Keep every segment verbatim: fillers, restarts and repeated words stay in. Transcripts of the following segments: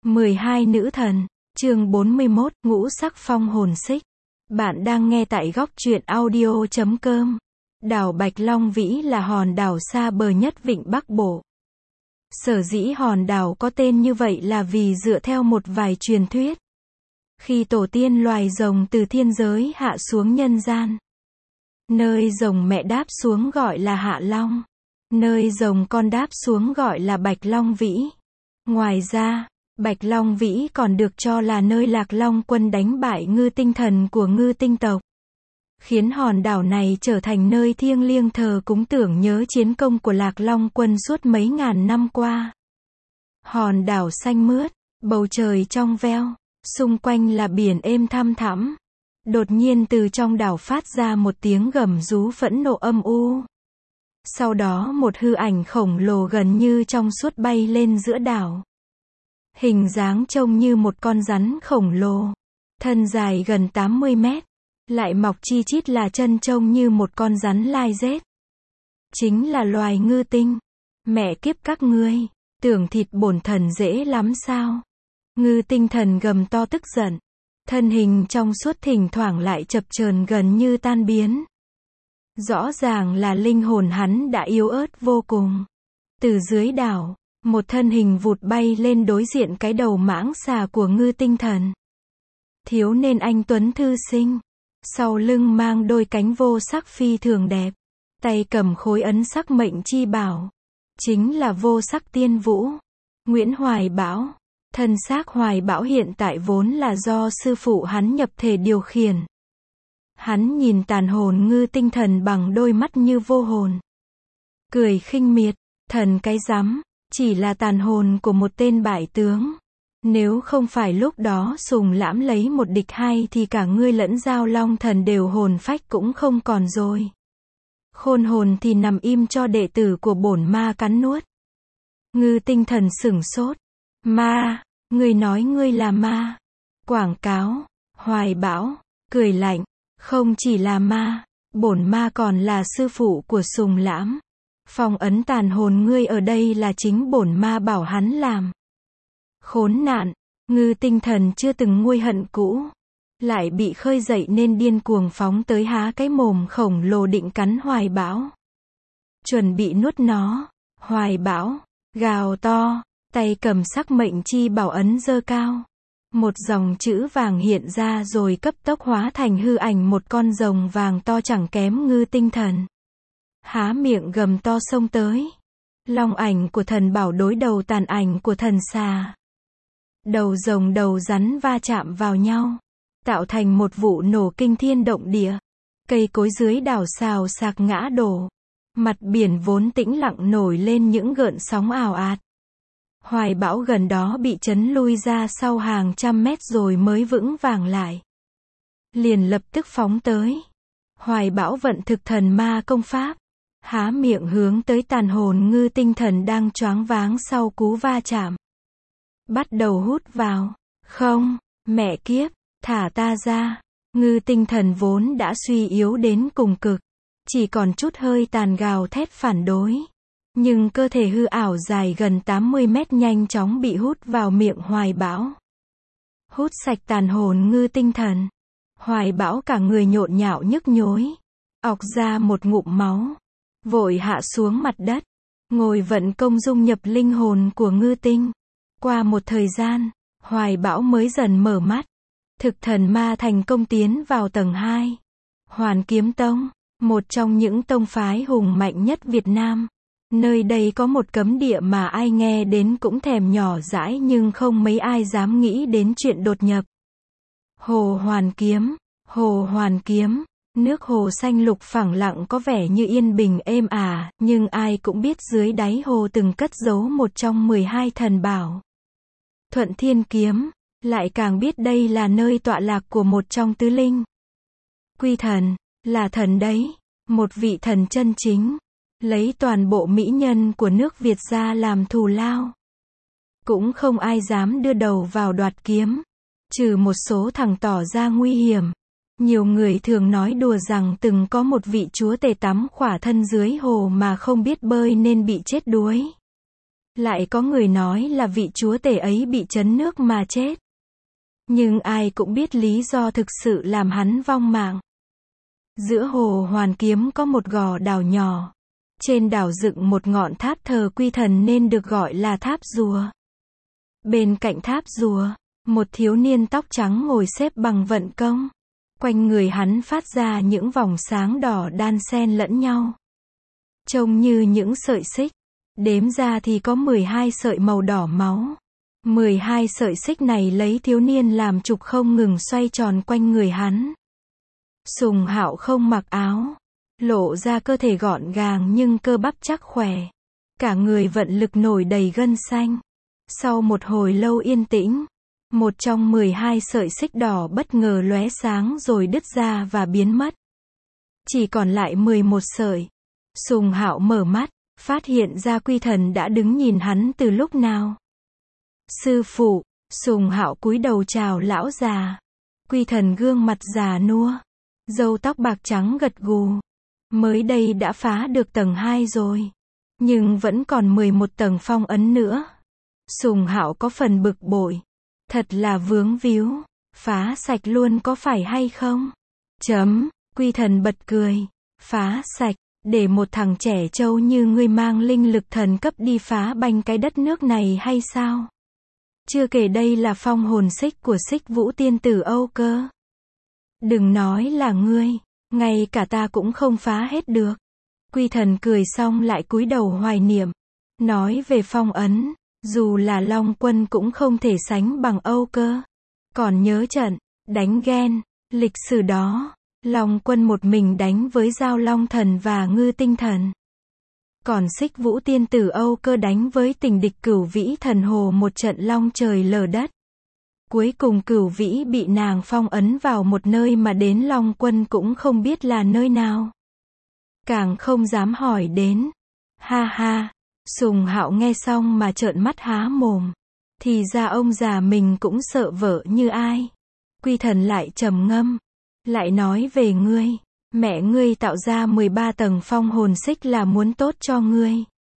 mười hai nữ thần, chương bốn mươi mốt, ngũ sắc phong hồn xích. Bạn đang nghe tại góc truyện audio chấm com. Đảo Bạch Long Vĩ là hòn đảo xa bờ nhất Vịnh Bắc Bộ. Sở dĩ hòn đảo có tên như vậy là vì dựa theo một vài truyền thuyết. Khi tổ tiên loài rồng từ thiên giới hạ xuống nhân gian, nơi rồng mẹ đáp xuống gọi là Hạ Long, nơi rồng con đáp xuống gọi là Bạch Long Vĩ. Ngoài ra, Bạch Long Vĩ còn được cho là nơi Lạc Long Quân đánh bại Ngư Tinh Thần của Ngư Tinh tộc, khiến hòn đảo này trở thành nơi thiêng liêng thờ cúng tưởng nhớ chiến công của Lạc Long Quân suốt mấy ngàn năm qua. Hòn đảo xanh mướt, bầu trời trong veo, xung quanh là biển êm thăm thẳm. Đột nhiên từ trong đảo phát ra một tiếng gầm rú phẫn nộ âm u. Sau đó một hư ảnh khổng lồ gần như trong suốt bay lên giữa đảo. Hình dáng trông như một con rắn khổng lồ, thân dài gần tám mươi mét, lại mọc chi chít là chân trông như một con rắn lai rết. Chính là loài ngư tinh. Mẹ kiếp các ngươi, tưởng thịt bổn thần dễ lắm sao? Ngư Tinh Thần gầm to tức giận. Thân hình trong suốt thỉnh thoảng lại chập chờn gần như tan biến. Rõ ràng là linh hồn hắn đã yếu ớt vô cùng. Từ dưới đảo, một thân hình vụt bay lên đối diện cái đầu mãng xà của Ngư Tinh Thần. Thiếu nên anh tuấn thư sinh, sau lưng mang đôi cánh vô sắc phi thường đẹp, tay cầm khối ấn sắc mệnh chi bảo, chính là vô sắc tiên vũ, Nguyễn Hoài Bão. Thân xác Hoài Bão hiện tại vốn là do sư phụ hắn nhập thể điều khiển. Hắn nhìn tàn hồn Ngư Tinh Thần bằng đôi mắt như vô hồn, cười khinh miệt, thần cái rắm, chỉ là tàn hồn của một tên bại tướng. Nếu không phải lúc đó Sùng Lãm lấy một địch hai thì cả ngươi lẫn Giao Long Thần đều hồn phách cũng không còn rồi. Khôn hồn thì nằm im cho đệ tử của bổn ma cắn nuốt. Ngư Tinh Thần sửng sốt. Ma, ngươi nói ngươi là ma? Quảng cáo. Hoài Bão cười lạnh, không chỉ là ma, bổn ma còn là sư phụ của Sùng Lãm. Phong ấn tàn hồn ngươi ở đây là chính bổn ma bảo hắn làm. Khốn nạn, Ngư Tinh Thần chưa từng nguôi hận cũ, lại bị khơi dậy nên điên cuồng phóng tới há cái mồm khổng lồ định cắn Hoài Bão. Chuẩn bị nuốt nó. Hoài Bão gào to, tay cầm sắc mệnh chi bảo ấn giơ cao. Một dòng chữ vàng hiện ra rồi cấp tốc hóa thành hư ảnh một con rồng vàng to chẳng kém Ngư Tinh Thần. Há miệng gầm to xông tới. Long ảnh của thần bảo đối đầu tàn ảnh của thần xà. Đầu rồng đầu rắn va chạm vào nhau, tạo thành một vụ nổ kinh thiên động địa. Cây cối dưới đảo xào xạc ngã đổ. Mặt biển vốn tĩnh lặng nổi lên những gợn sóng ào ạt. Hoài Bão gần đó bị chấn lui ra sau hàng trăm mét rồi mới vững vàng lại. Liền lập tức phóng tới. Hoài Bão vận thực thần ma công pháp, há miệng hướng tới tàn hồn Ngư Tinh Thần đang choáng váng sau cú va chạm. Bắt đầu hút vào. Không, mẹ kiếp, thả ta ra. Ngư Tinh Thần vốn đã suy yếu đến cùng cực, chỉ còn chút hơi tàn gào thét phản đối. Nhưng cơ thể hư ảo dài gần tám mươi mét nhanh chóng bị hút vào miệng Hoài Bão. Hút sạch tàn hồn Ngư Tinh Thần. Hoài Bão cả người nhộn nhạo nhức nhối, ọc ra một ngụm máu, vội hạ xuống mặt đất, ngồi vận công dung nhập linh hồn của Ngư Tinh. Qua một thời gian, Hoài Bão mới dần mở mắt. Thực thần ma thành công tiến vào tầng hai. Hoàn Kiếm Tông, một trong những tông phái hùng mạnh nhất Việt Nam. Nơi đây có một cấm địa mà ai nghe đến cũng thèm nhỏ dãi nhưng không mấy ai dám nghĩ đến chuyện đột nhập. Hồ Hoàn Kiếm. Hồ Hoàn Kiếm, nước hồ xanh lục phẳng lặng có vẻ như yên bình êm ả, nhưng ai cũng biết dưới đáy hồ từng cất giấu một trong mười hai thần bảo. Thuận Thiên Kiếm, lại càng biết đây là nơi tọa lạc của một trong tứ linh. Quy Thần, là thần đấy, một vị thần chân chính, lấy toàn bộ mỹ nhân của nước Việt ra làm thù lao. Cũng không ai dám đưa đầu vào đoạt kiếm, trừ một số thằng tỏ ra nguy hiểm. Nhiều người thường nói đùa rằng từng có một vị chúa tể tắm khỏa thân dưới hồ mà không biết bơi nên bị chết đuối. Lại có người nói là vị chúa tể ấy bị trấn nước mà chết. Nhưng ai cũng biết lý do thực sự làm hắn vong mạng. Giữa hồ Hoàn Kiếm có một gò đảo nhỏ. Trên đảo dựng một ngọn tháp thờ quy thần nên được gọi là tháp rùa. Bên cạnh tháp rùa, một thiếu niên tóc trắng ngồi xếp bằng vận công. Quanh người hắn phát ra những vòng sáng đỏ đan xen lẫn nhau. Trông như những sợi xích. Đếm ra thì có mười hai sợi màu đỏ máu. mười hai sợi xích này lấy thiếu niên làm trục không ngừng xoay tròn quanh người hắn. Sùng Hạo không mặc áo, lộ ra cơ thể gọn gàng nhưng cơ bắp chắc khỏe. Cả người vận lực nổi đầy gân xanh. Sau một hồi lâu yên tĩnh, một trong mười hai sợi xích đỏ bất ngờ lóe sáng rồi đứt ra và biến mất. Chỉ còn lại mười một sợi. Sùng Hạo mở mắt, phát hiện ra Quy Thần đã đứng nhìn hắn từ lúc nào. Sư phụ. Sùng Hạo cúi đầu chào lão già. Quy Thần gương mặt già nua, râu tóc bạc trắng gật gù. Mới đây đã phá được tầng hai rồi, nhưng vẫn còn mười một tầng phong ấn nữa. Sùng Hạo có phần bực bội. Thật là vướng víu, phá sạch luôn có phải hay không? Chấm. Quy Thần bật cười. Phá sạch, để một thằng trẻ trâu như ngươi mang linh lực thần cấp đi phá banh cái đất nước này hay sao? Chưa kể đây là phong hồn xích của Xích Vũ Tiên Tử Âu cơ. Đừng nói là ngươi, ngay cả ta cũng không phá hết được. Quy Thần cười xong lại cúi đầu hoài niệm. Nói về phong ấn, dù là Long Quân cũng không thể sánh bằng Âu cơ. Còn nhớ trận đánh ghen, lịch sử đó, Long Quân một mình đánh với Giao Long Thần và Ngư Tinh Thần. Còn Xích Vũ Tiên Tử Âu cơ đánh với tình địch Cửu Vĩ Thần Hồ một trận long trời lở đất. Cuối cùng Cửu Vĩ bị nàng phong ấn vào một nơi mà đến Long Quân cũng không biết là nơi nào. Càng không dám hỏi đến. Ha ha. Sùng Hạo nghe xong mà trợn mắt há mồm. Thì ra ông già mình cũng sợ vợ như ai. Quy Thần lại trầm ngâm. Lại nói về ngươi. Mẹ ngươi tạo ra mười ba tầng phong hồn xích là muốn tốt cho ngươi.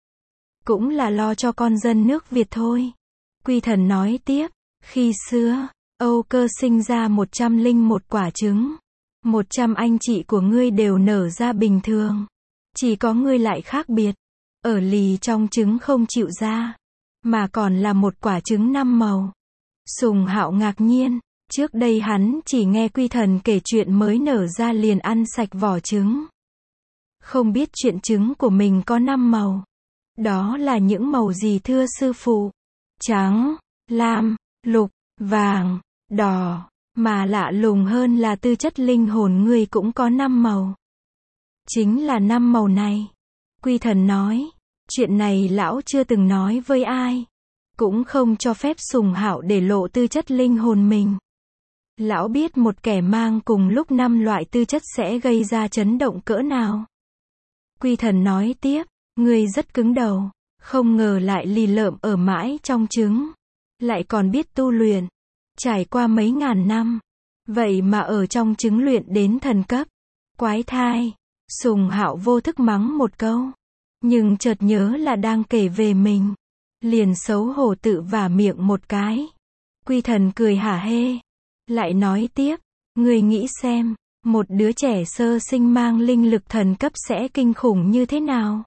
Cũng là lo cho con dân nước Việt thôi. Quy Thần nói tiếp. Khi xưa, Âu cơ sinh ra một trăm linh một quả trứng. Một trăm anh chị của ngươi đều nở ra bình thường. Chỉ có ngươi lại khác biệt. Ở lì trong trứng không chịu ra. Mà còn là một quả trứng năm màu. Sùng Hạo ngạc nhiên. Trước đây hắn chỉ nghe Quy Thần kể chuyện mới nở ra liền ăn sạch vỏ trứng. Không biết chuyện trứng của mình có năm màu. Đó là những màu gì thưa sư phụ? Trắng, lam, lục, vàng, đỏ. Mà lạ lùng hơn là tư chất linh hồn ngươi cũng có năm màu. Chính là năm màu này. Quy Thần nói. Chuyện này lão chưa từng nói với ai. Cũng không cho phép Sùng Hạo để lộ tư chất linh hồn mình. Lão biết một kẻ mang cùng lúc năm loại tư chất sẽ gây ra chấn động cỡ nào. Quy Thần nói tiếp. Ngươi rất cứng đầu. Không ngờ lại lì lợm ở mãi trong trứng. Lại còn biết tu luyện. Trải qua mấy ngàn năm. Vậy mà ở trong trứng luyện đến thần cấp. Quái thai. Sùng Hạo vô thức mắng một câu. Nhưng chợt nhớ là đang kể về mình. Liền xấu hổ tự vả miệng một cái. Quy Thần cười hả hê. Lại nói tiếp. Ngươi nghĩ xem. Một đứa trẻ sơ sinh mang linh lực thần cấp sẽ kinh khủng như thế nào?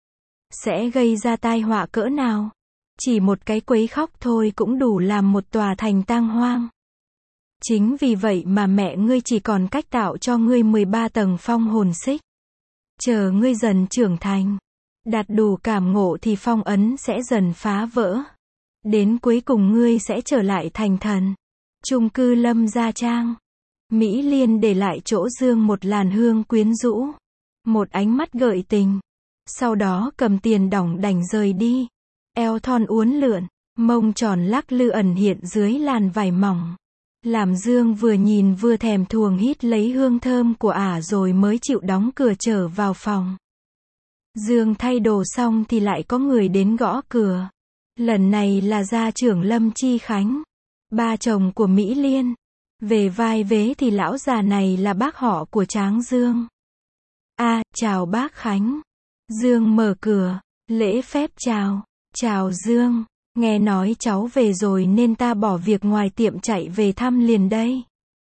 Sẽ gây ra tai họa cỡ nào? Chỉ một cái quấy khóc thôi cũng đủ làm một tòa thành tang hoang. Chính vì vậy mà mẹ ngươi chỉ còn cách tạo cho ngươi mười ba tầng phong hồn xích. Chờ ngươi dần trưởng thành, đạt đủ cảm ngộ thì phong ấn sẽ dần phá vỡ. Đến cuối cùng ngươi sẽ trở lại thành thần. Chung cư Lâm Gia Trang. Mỹ Liên để lại chỗ Dương một làn hương quyến rũ. Một ánh mắt gợi tình. Sau đó cầm tiền đỏng đành rời đi. Eo thon uốn lượn, mông tròn lắc lư ẩn hiện dưới làn vải mỏng. Làm Dương vừa nhìn vừa thèm thuồng hít lấy hương thơm của ả rồi mới chịu đóng cửa trở vào phòng. Dương thay đồ xong thì lại có người đến gõ cửa. Lần này là gia trưởng Lâm Chi Khánh, ba chồng của Mỹ Liên. Về vai vế thì lão già này là bác họ của Tráng Dương. A, à, chào bác Khánh. Dương mở cửa, lễ phép chào. Chào Dương, nghe nói cháu về rồi nên ta bỏ việc ngoài tiệm chạy về thăm liền đây.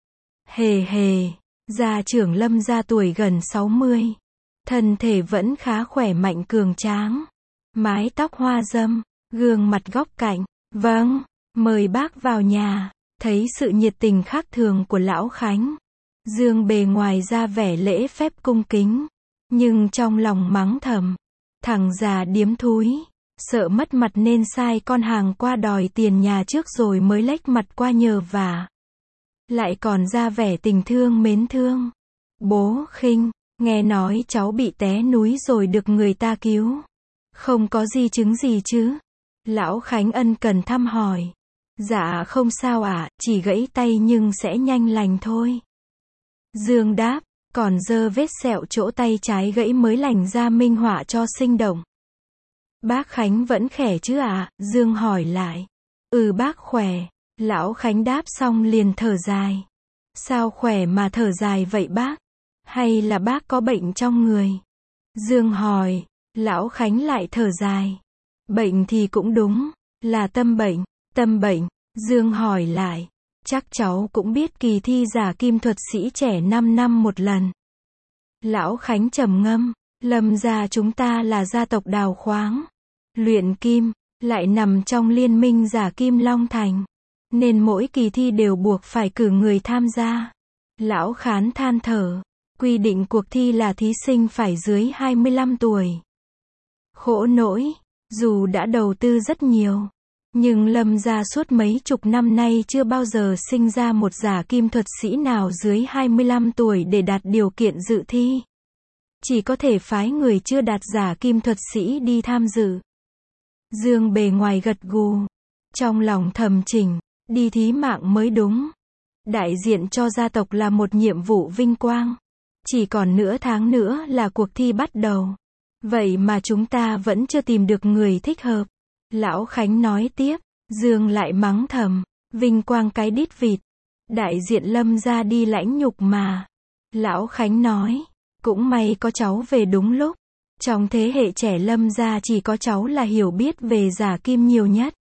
Hề hề, gia trưởng Lâm gia tuổi gần sáu mươi. Thân thể vẫn khá khỏe mạnh cường tráng. Mái tóc hoa râm, gương mặt góc cạnh. Vâng, mời bác vào nhà. Thấy sự nhiệt tình khác thường của lão Khánh, Dương bề ngoài ra vẻ lễ phép cung kính, nhưng trong lòng mắng thầm, thằng già điếm thúi, sợ mất mặt nên sai con hàng qua đòi tiền nhà trước rồi mới lách mặt qua nhờ vả. Lại còn ra vẻ tình thương mến thương. Bố khinh, nghe nói cháu bị té núi rồi được người ta cứu. Không có di chứng gì chứ? Lão Khánh ân cần thăm hỏi. Dạ không sao ạ, à, chỉ gãy tay nhưng sẽ nhanh lành thôi. Dương đáp, còn dơ vết sẹo chỗ tay trái gãy mới lành ra minh họa cho sinh động. Bác Khánh vẫn khỏe chứ ạ? À? Dương hỏi lại. Ừ bác khỏe. Lão Khánh đáp xong liền thở dài. Sao khỏe mà thở dài vậy bác? Hay là bác có bệnh trong người? Dương hỏi. Lão Khánh lại thở dài. Bệnh thì cũng đúng, là tâm bệnh. Tâm bệnh, Dương hỏi lại. Chắc cháu cũng biết kỳ thi giả kim thuật sĩ trẻ năm năm một lần. Lão Khánh trầm ngâm. Lâm gia chúng ta là gia tộc đào khoáng, luyện kim, lại nằm trong liên minh giả kim Long Thành, nên mỗi kỳ thi đều buộc phải cử người tham gia. Lão Khán than thở. Quy định cuộc thi là thí sinh phải dưới hai mươi lăm tuổi. Khổ nỗi, dù đã đầu tư rất nhiều, nhưng Lâm gia suốt mấy chục năm nay chưa bao giờ sinh ra một giả kim thuật sĩ nào dưới hai mươi lăm tuổi để đạt điều kiện dự thi. Chỉ có thể phái người chưa đạt giả kim thuật sĩ đi tham dự. Dương bề ngoài gật gù, trong lòng thầm chỉnh, đi thí mạng mới đúng. Đại diện cho gia tộc là một nhiệm vụ vinh quang. Chỉ còn nửa tháng nữa là cuộc thi bắt đầu. Vậy mà chúng ta vẫn chưa tìm được người thích hợp. Lão Khánh nói tiếp. Dương lại mắng thầm. Vinh quang cái đít vịt. Đại diện Lâm gia đi lãnh nhục mà. Lão Khánh nói. Cũng may có cháu về đúng lúc. Trong thế hệ trẻ Lâm gia chỉ có cháu là hiểu biết về giả kim nhiều nhất.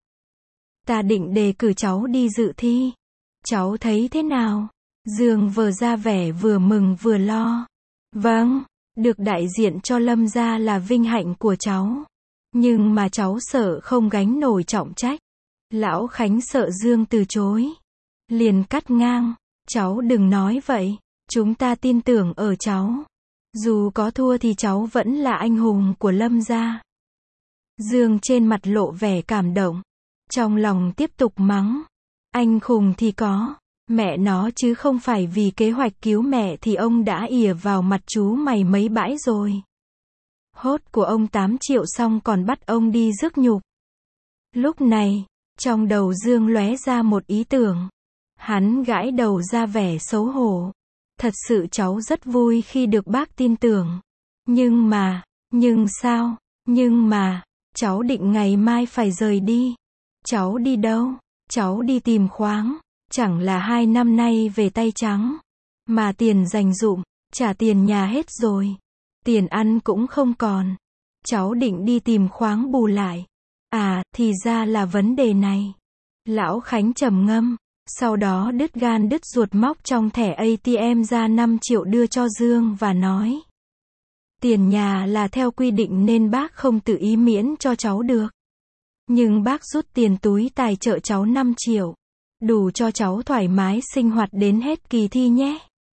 Ta định đề cử cháu đi dự thi. Cháu thấy thế nào? Dương vừa ra vẻ vừa mừng vừa lo. Vâng, được đại diện cho Lâm gia là vinh hạnh của cháu. Nhưng mà cháu sợ không gánh nổi trọng trách. Lão Khánh sợ Dương từ chối. Liền cắt ngang. Cháu đừng nói vậy. Chúng ta tin tưởng ở cháu. Dù có thua thì cháu vẫn là anh hùng của Lâm gia. Dương trên mặt lộ vẻ cảm động. Trong lòng tiếp tục mắng. Anh khùng thì có. Mẹ nó chứ không phải vì kế hoạch cứu mẹ thì ông đã ỉa vào mặt chú mày mấy bãi rồi. Hốt của ông tám triệu xong còn bắt ông đi rước nhục. Lúc này, trong đầu Dương lóe ra một ý tưởng. Hắn gãi đầu ra vẻ xấu hổ. Thật sự cháu rất vui khi được bác tin tưởng. Nhưng mà, nhưng sao, nhưng mà, cháu định ngày mai phải rời đi. Cháu đi đâu? Cháu đi tìm khoáng. Chẳng là hai năm nay về tay trắng. Mà tiền dành dụm, trả tiền nhà hết rồi. Tiền ăn cũng không còn. Cháu định đi tìm khoáng bù lại. À, thì ra là vấn đề này. Lão Khánh trầm ngâm. Sau đó đứt gan đứt ruột móc trong thẻ a tê em ra năm triệu đưa cho Dương và nói. Tiền nhà là theo quy định nên bác không tự ý miễn cho cháu được. Nhưng bác rút tiền túi tài trợ cháu năm triệu. Đủ cho cháu thoải mái sinh hoạt đến hết kỳ thi nhé.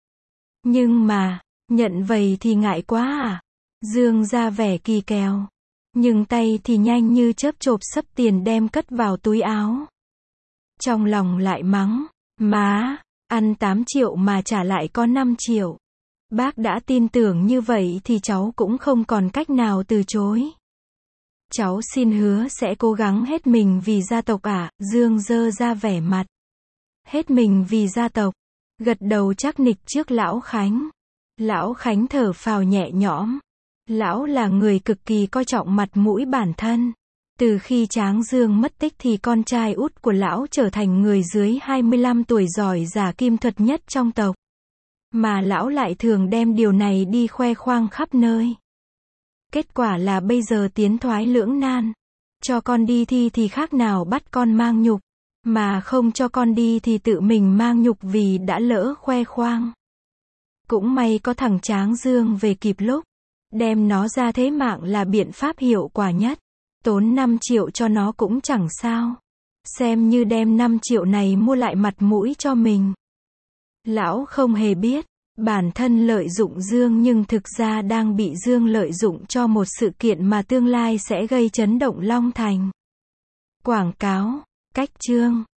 Nhưng mà, nhận vậy thì ngại quá à? Dương ra vẻ kỳ kèo. Nhưng tay thì nhanh như chớp chộp sấp tiền đem cất vào túi áo. Trong lòng lại mắng. Má, ăn tám triệu mà trả lại có năm triệu. Bác đã tin tưởng như vậy thì cháu cũng không còn cách nào từ chối. Cháu xin hứa sẽ cố gắng hết mình vì gia tộc ạ. À? Dương dơ ra vẻ mặt. Hết mình vì gia tộc. Gật đầu chắc nịch trước Lão Khánh. Lão Khánh thở phào nhẹ nhõm. Lão là người cực kỳ coi trọng mặt mũi bản thân. Từ khi Tráng Dương mất tích thì con trai út của lão trở thành người dưới hai mươi lăm tuổi giỏi giả kim thuật nhất trong tộc. Mà lão lại thường đem điều này đi khoe khoang khắp nơi. Kết quả là bây giờ tiến thoái lưỡng nan. Cho con đi thi thì khác nào bắt con mang nhục, mà không cho con đi thì tự mình mang nhục vì đã lỡ khoe khoang. Cũng may có thằng Tráng Dương về kịp lúc, đem nó ra thế mạng là biện pháp hiệu quả nhất. Tốn năm triệu cho nó cũng chẳng sao. Xem như đem năm triệu này mua lại mặt mũi cho mình. Lão không hề biết, bản thân lợi dụng Dương nhưng thực ra đang bị Dương lợi dụng cho một sự kiện mà tương lai sẽ gây chấn động Long Thành. Quảng cáo, cách chương